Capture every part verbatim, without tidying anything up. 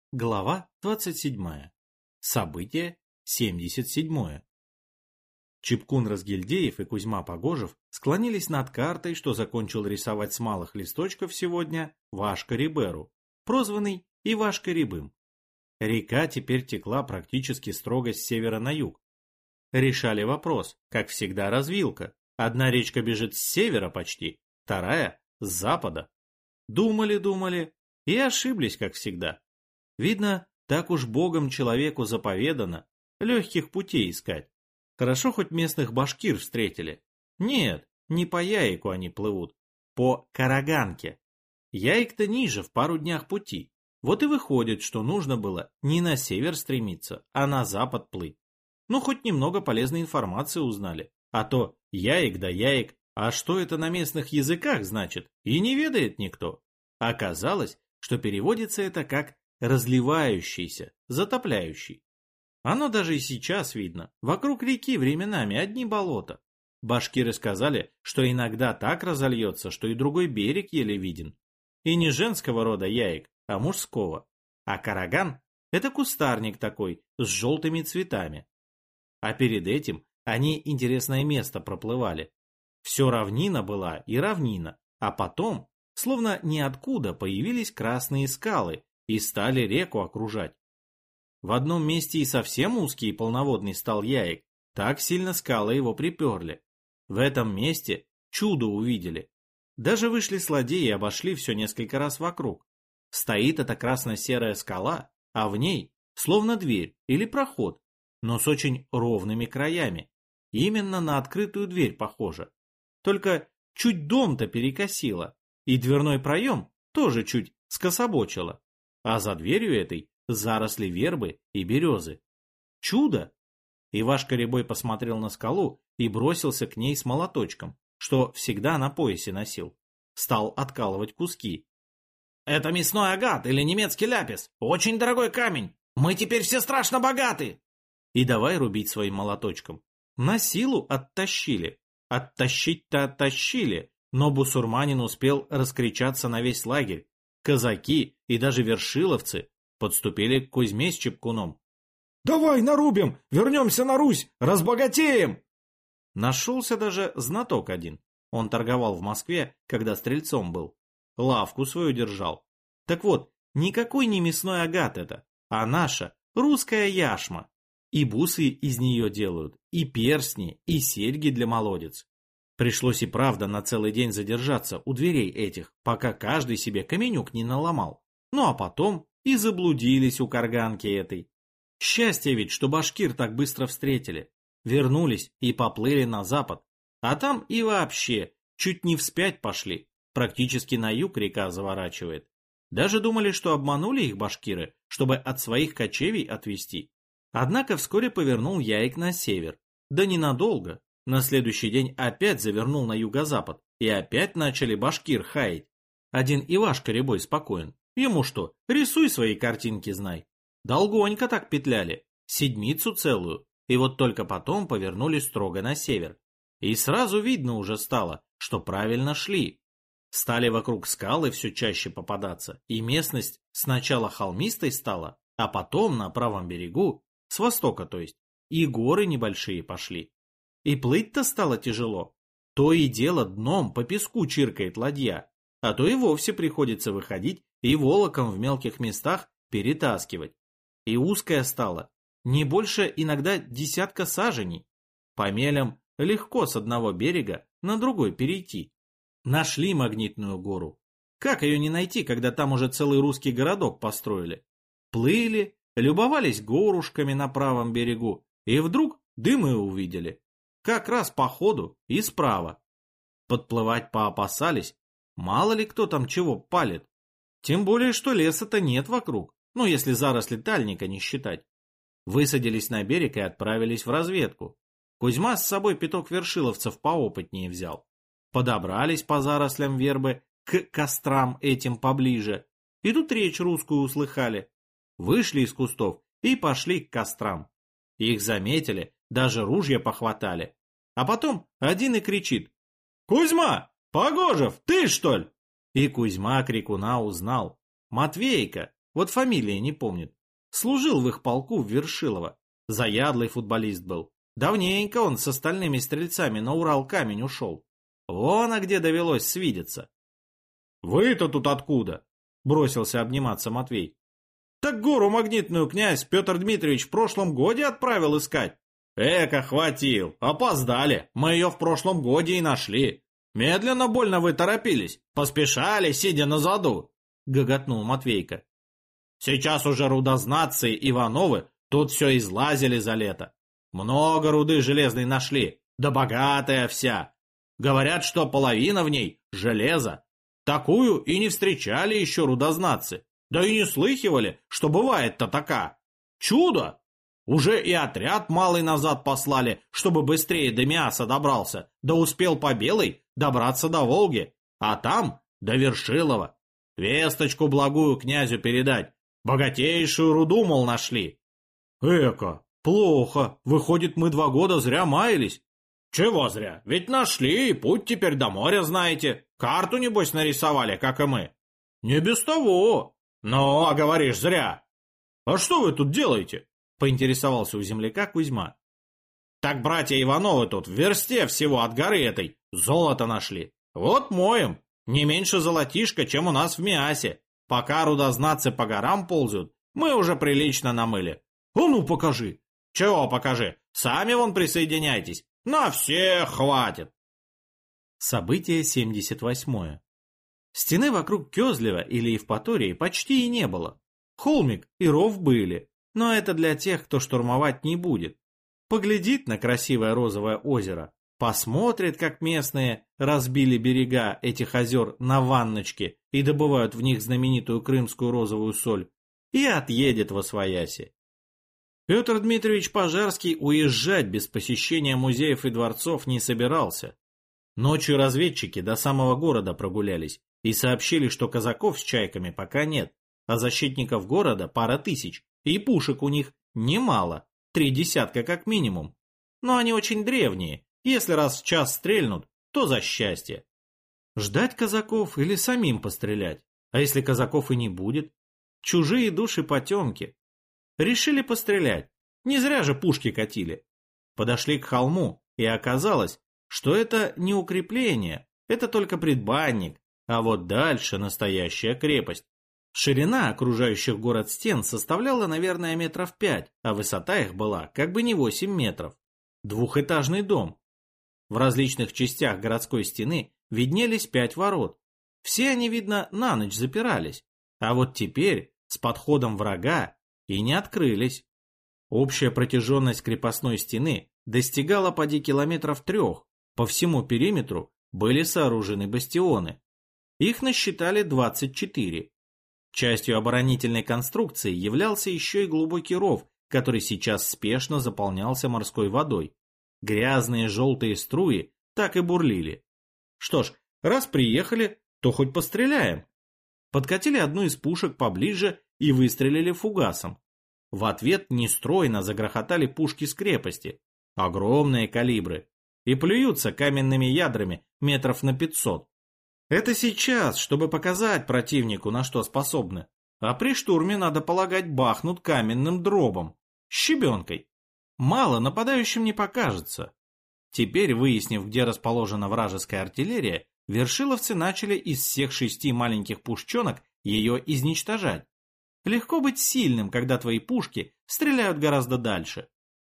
Глава двадцать седьмая. Событие семьдесят седьмое. Чипкун Разгильдеев и Кузьма Погожев склонились над картой, что закончил рисовать с малых листочков сегодня Вашка Риберу, прозванный Ивашка Рябым. Река теперь текла практически строго с севера на юг. Решали вопрос, как всегда, развилка. Одна речка бежит с севера почти, вторая – с запада. Думали-думали и ошиблись, как всегда. Видно, так уж Богом человеку заповедано легких путей искать. Хорошо хоть местных башкир встретили. Нет, не по Яику они плывут, по Караганке. Яик-то ниже, в пару днях пути. Вот и выходит, что нужно было не на север стремиться, а на запад плыть. Ну, хоть немного полезной информации узнали. А то Яик да Яик, а что это на местных языках значит, и не ведает никто. Оказалось, что переводится это как разливающийся, затопляющий. Оно даже и сейчас видно. Вокруг реки временами одни болота. Башкиры сказали, что иногда так разольется, что и другой берег еле виден. И не женского рода яик, а мужского. А караган – это кустарник такой, с желтыми цветами. А перед этим они интересное место проплывали. Все равнина была и равнина, а потом, словно ниоткуда, появились красные скалы и стали реку окружать. В одном месте и совсем узкий и полноводный стал Яик, так сильно скалы его приперли. В этом месте чудо увидели. Даже вышли с ладьи и обошли все несколько раз вокруг. Стоит эта красно-серая скала, а в ней словно дверь или проход, но с очень ровными краями. Именно на открытую дверь похоже. Только чуть дом-то перекосило, и дверной проем тоже чуть скособочило. А за дверью этой заросли вербы и березы. Чудо! Ивашка Рябой посмотрел на скалу и бросился к ней с молоточком, что всегда на поясе носил. Стал откалывать куски. «Это мясной агат или немецкий ляпис. Очень дорогой камень. Мы теперь все страшно богаты!» И давай рубить своим молоточком. На силу оттащили. Оттащить-то оттащили, но бусурманин успел раскричаться на весь лагерь. Казаки и даже вершиловцы подступили к Кузьме с Чипкуном. «Давай нарубим, вернемся на Русь, разбогатеем!» Нашелся даже знаток один. Он торговал в Москве, когда стрельцом был. Лавку свою держал. Так вот, никакой не мясной агат это, а наша русская яшма. И бусы из нее делают, и перстни, и серьги для молодец. Пришлось и правда на целый день задержаться у дверей этих, пока каждый себе каменюк не наломал. Ну а потом и заблудились у карганки этой. Счастье ведь, что башкир так быстро встретили. Вернулись и поплыли на запад. А там и вообще чуть не вспять пошли. Практически на юг река заворачивает. Даже думали, что обманули их башкиры, чтобы от своих кочевий отвести. Однако вскоре повернул Яик на север. Да ненадолго. На следующий день опять завернул на юго-запад, и опять начали башкир хаять. Один Ивашка Рябой спокоен. Ему что, рисуй свои картинки, знай. Долгонько так петляли, седмицу целую, и вот только потом повернули строго на север. И сразу видно уже стало, что правильно шли. Стали вокруг скалы все чаще попадаться, и местность сначала холмистой стала, а потом на правом берегу, с востока то есть, и горы небольшие пошли. И плыть-то стало тяжело. То и дело дном по песку чиркает ладья, а то и вовсе приходится выходить и волоком в мелких местах перетаскивать. И узкая стала, не больше иногда десятка саженей. По мелям легко с одного берега на другой перейти. Нашли Магнитную гору. Как ее не найти, когда там уже целый русский городок построили? Плыли, любовались горушками на правом берегу, и вдруг дымы увидели. Как раз по ходу и справа. Подплывать поопасались, мало ли кто там чего палит. Тем более, что леса-то нет вокруг, ну если заросли тальника не считать. Высадились на берег и отправились в разведку. Кузьма с собой пяток вершиловцев поопытнее взял. Подобрались по зарослям вербы к кострам этим поближе. И тут речь русскую услыхали. Вышли из кустов и пошли к кострам. Их заметили, даже ружья похватали. А потом один и кричит: «Кузьма! Погожев, ты что ли?» И Кузьма крикуна узнал. Матвейка, вот фамилии не помнит. Служил в их полку в Вершилово. Заядлый футболист был. Давненько он с остальными стрельцами на Урал-камень ушел. Вон, а где довелось свидеться. «Вы-то тут откуда?» — бросился обниматься Матвей. «Так гору магнитную князь Петр Дмитриевич в прошлом годе отправил искать». «Эка, хватил, опоздали, мы ее в прошлом годе и нашли. Медленно больно вы торопились, поспешали, сидя на заду», — гоготнул Матвейка. «Сейчас уже рудознатцы Ивановы тут все излазили за лето. Много руды железной нашли, да богатая вся. Говорят, что половина в ней — железо. Такую и не встречали еще рудознатцы, да и не слыхивали, что бывает-то така. Чудо! Уже и отряд малый назад послали, чтобы быстрее до Миаса добрался, да успел по Белой добраться до Волги, а там до Вершилова. Весточку благую князю передать, богатейшую руду, мол, нашли». «Эка, плохо, выходит, мы два года зря маялись». «Чего зря, ведь нашли, и путь теперь до моря знаете, карту, небось, нарисовали, как и мы». «Не без того. Ну, а говоришь, зря». «А что вы тут делаете?» — поинтересовался у земляка Кузьма. «Так братья Ивановы тут в версте всего от горы этой золото нашли. Вот моем, не меньше золотишка, чем у нас в Миасе. Пока рудознатцы по горам ползают, мы уже прилично намыли». «А ну, покажи». «Чего покажи? Сами вон присоединяйтесь. На всех хватит». Событие семьдесят восьмое. Стены вокруг Кёзлева или Евпатории почти и не было. Холмик и ров были, но это для тех, кто штурмовать не будет. Поглядит на красивое розовое озеро, посмотрит, как местные разбили берега этих озер на ванночки и добывают в них знаменитую крымскую розовую соль, и отъедет восвояси. Петр Дмитриевич Пожарский уезжать без посещения музеев и дворцов не собирался. Ночью разведчики до самого города прогулялись и сообщили, что казаков с чайками пока нет, а защитников города пара тысяч, и пушек у них немало, три десятка как минимум. Но они очень древние, если раз в час стрельнут, то за счастье. Ждать казаков или самим пострелять? А если казаков и не будет? Чужие души потемки. Решили пострелять. Не зря же пушки катили. Подошли к холму, и оказалось, что это не укрепление, это только предбанник, а вот дальше настоящая крепость. Ширина окружающих город стен составляла, наверное, метров пять, а высота их была как бы не восемь метров. Двухэтажный дом. В различных частях городской стены виднелись пять ворот. Все они, видно, на ночь запирались, а вот теперь с подходом врага и не открылись. Общая протяженность крепостной стены достигала поди километров трех. По всему периметру были сооружены бастионы. Их насчитали двадцать четыре. Частью оборонительной конструкции являлся еще и глубокий ров, который сейчас спешно заполнялся морской водой. Грязные желтые струи так и бурлили. Что ж, раз приехали, то хоть постреляем. Подкатили одну из пушек поближе и выстрелили фугасом. В ответ нестройно загрохотали пушки с крепости, огромные калибры, и плюются каменными ядрами метров на пятьсот. Это сейчас, чтобы показать противнику, на что способны, а при штурме, надо полагать, бахнут каменным дробом, щебенкой. Мало нападающим не покажется. Теперь, выяснив, где расположена вражеская артиллерия, вершиловцы начали из всех шести маленьких пушченок ее изничтожать. Легко быть сильным, когда твои пушки стреляют гораздо дальше.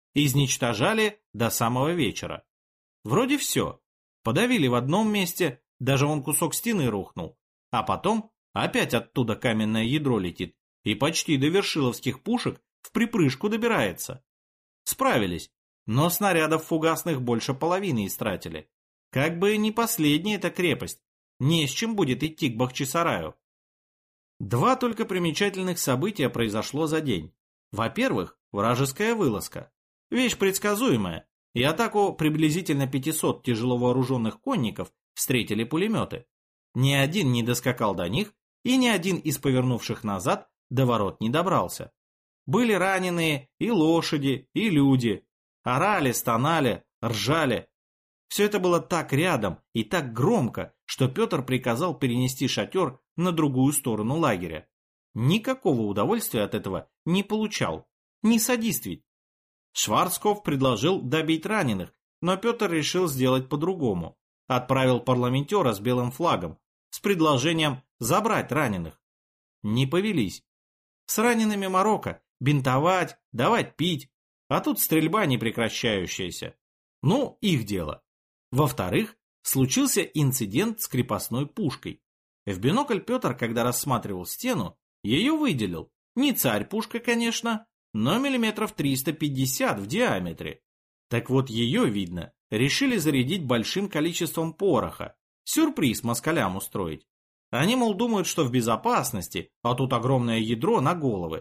Изничтожали до самого вечера. Вроде все. Подавили в одном месте, даже вон кусок стены рухнул. А потом опять оттуда каменное ядро летит и почти до вершиловских пушек в припрыжку добирается. Справились, но снарядов фугасных больше половины истратили. Как бы не последняя эта крепость, не с чем будет идти к Бахчисараю. Два только примечательных события произошло за день. Во-первых, вражеская вылазка. Вещь предсказуемая, и атаку приблизительно пятисот тяжело вооруженных конников встретили пулеметы. Ни один не доскакал до них, и ни один из повернувших назад до ворот не добрался. Были раненые и лошади, и люди. Орали, стонали, ржали. Все это было так рядом и так громко, что Петр приказал перенести шатер на другую сторону лагеря. никакого удовольствия от этого не получал. Не садист ведь. Шварцкопф предложил добить раненых, но Петр решил сделать по-другому. Отправил парламентера с белым флагом, с предложением забрать раненых. Не повелись. С ранеными Марокко бинтовать, давать пить, а тут стрельба непрекращающаяся. Ну, их дело. Во-вторых, случился инцидент с крепостной пушкой. В бинокль Петр, когда рассматривал стену, ее выделил. Не царь-пушка, конечно, но миллиметров триста пятьдесят в диаметре. Так вот ее, видно, решили зарядить большим количеством пороха. Сюрприз москалям устроить. Они, мол, думают, что в безопасности, а тут огромное ядро на головы.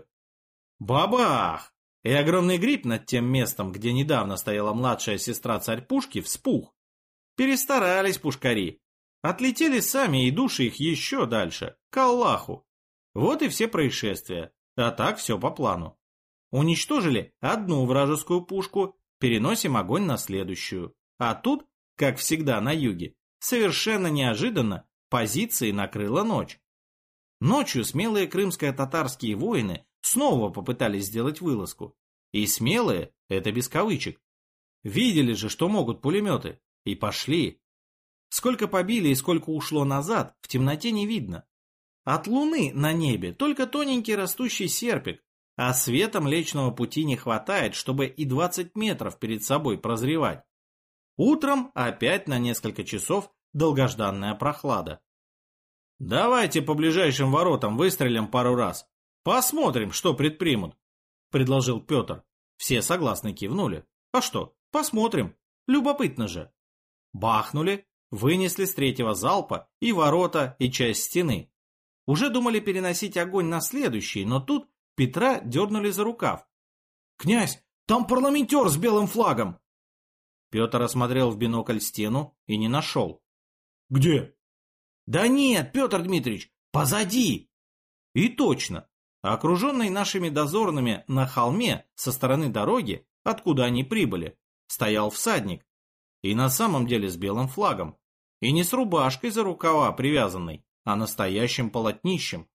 Бабах! И огромный гриб над тем местом, где недавно стояла младшая сестра царь-пушки, вспух. Перестарались пушкари. Отлетели сами и души их еще дальше, к Аллаху. Вот и все происшествия. А так все по плану. Уничтожили одну вражескую пушку, переносим огонь на следующую. А тут, как всегда на юге, совершенно неожиданно позиции накрыла ночь. Ночью смелые крымско-татарские воины снова попытались сделать вылазку. И смелые — это без кавычек. Видели же, что могут пулеметы, и пошли. Сколько побили и сколько ушло назад, в темноте не видно. От луны на небе только тоненький растущий серпик, а света Млечного Пути не хватает, чтобы и двадцать метров перед собой прозревать. Утром опять на несколько часов долгожданная прохлада. «Давайте по ближайшим воротам выстрелим пару раз. Посмотрим, что предпримут», — предложил Петр. Все согласно кивнули. «А что, посмотрим. Любопытно же». Бахнули, вынесли с третьего залпа и ворота, и часть стены. Уже думали переносить огонь на следующий, но тут Петра дернули за рукав. «Князь, там парламентер с белым флагом!» Петр осмотрел в бинокль стену и не нашел. «Где?» «Да нет, Петр Дмитриевич, позади!» И точно, окруженный нашими дозорными на холме со стороны дороги, откуда они прибыли, стоял всадник. И на самом деле с белым флагом. И не с рубашкой за рукава привязанной, а настоящим полотнищем.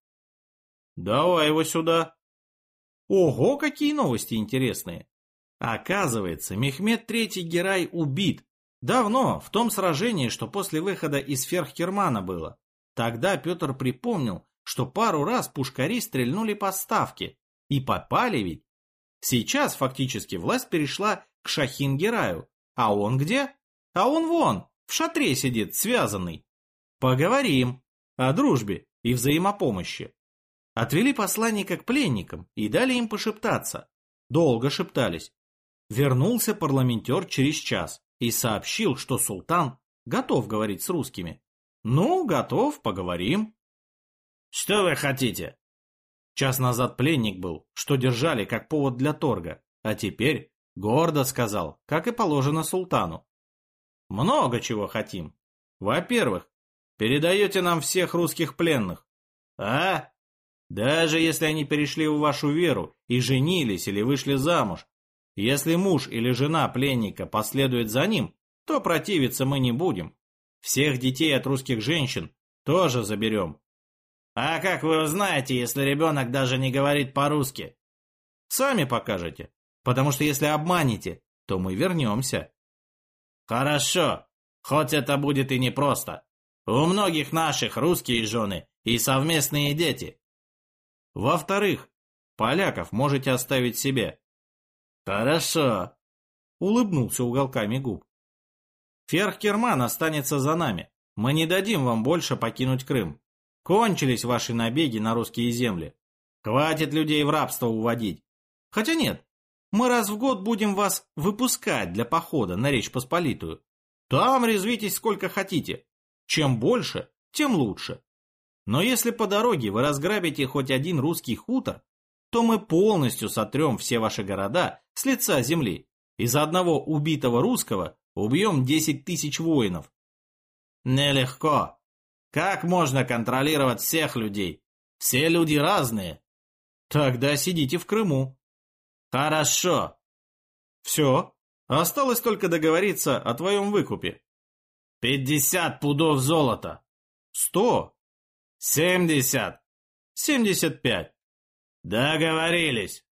«Давай его сюда!» Ого, какие новости интересные! Оказывается, Мехмед третий Герай убит. Давно, в том сражении, что после выхода из Ферхкермана было. Тогда Петр припомнил, что пару раз пушкари стрельнули по ставке. И попали ведь. Сейчас фактически власть перешла к Шахин-Гераю. А он где? А он вон, в шатре сидит, связанный. Поговорим о дружбе и взаимопомощи. Отвели посланника к пленникам и дали им пошептаться. Долго шептались. Вернулся парламентер через час и сообщил, что султан готов говорить с русскими. Ну, готов, поговорим. Что вы хотите? Час назад пленник был, что держали как повод для торга, а теперь гордо сказал, как и положено султану. Много чего хотим. Во-первых, передаете нам всех русских пленных. А? Даже если они перешли в вашу веру и женились или вышли замуж. Если муж или жена пленника последует за ним, то противиться мы не будем. Всех детей от русских женщин тоже заберем. А как вы узнаете, если ребенок даже не говорит по-русски? Сами покажете. Потому что если обманете, то мы вернемся. Хорошо, хоть это будет и непросто. У многих наших русские жены и совместные дети. Во-вторых, поляков можете оставить себе. Хорошо, улыбнулся уголками губ. Ферхкерман останется за нами. Мы не дадим вам больше покинуть Крым. Кончились ваши набеги на русские земли. Хватит людей в рабство уводить. Хотя нет, мы раз в год будем вас выпускать для похода на Речь Посполитую. Там резвитесь сколько хотите. Чем больше, тем лучше. Но если по дороге вы разграбите хоть один русский хутор, то мы полностью сотрем все ваши города с лица земли. И за одного убитого русского убьем десять тысяч воинов. Нелегко. Как можно контролировать всех людей? Все люди разные. Тогда сидите в Крыму. Хорошо. Все. Осталось только договориться о твоем выкупе. Пятьдесят пудов золота. Сто. Семьдесят. семьдесят пять. Договорились.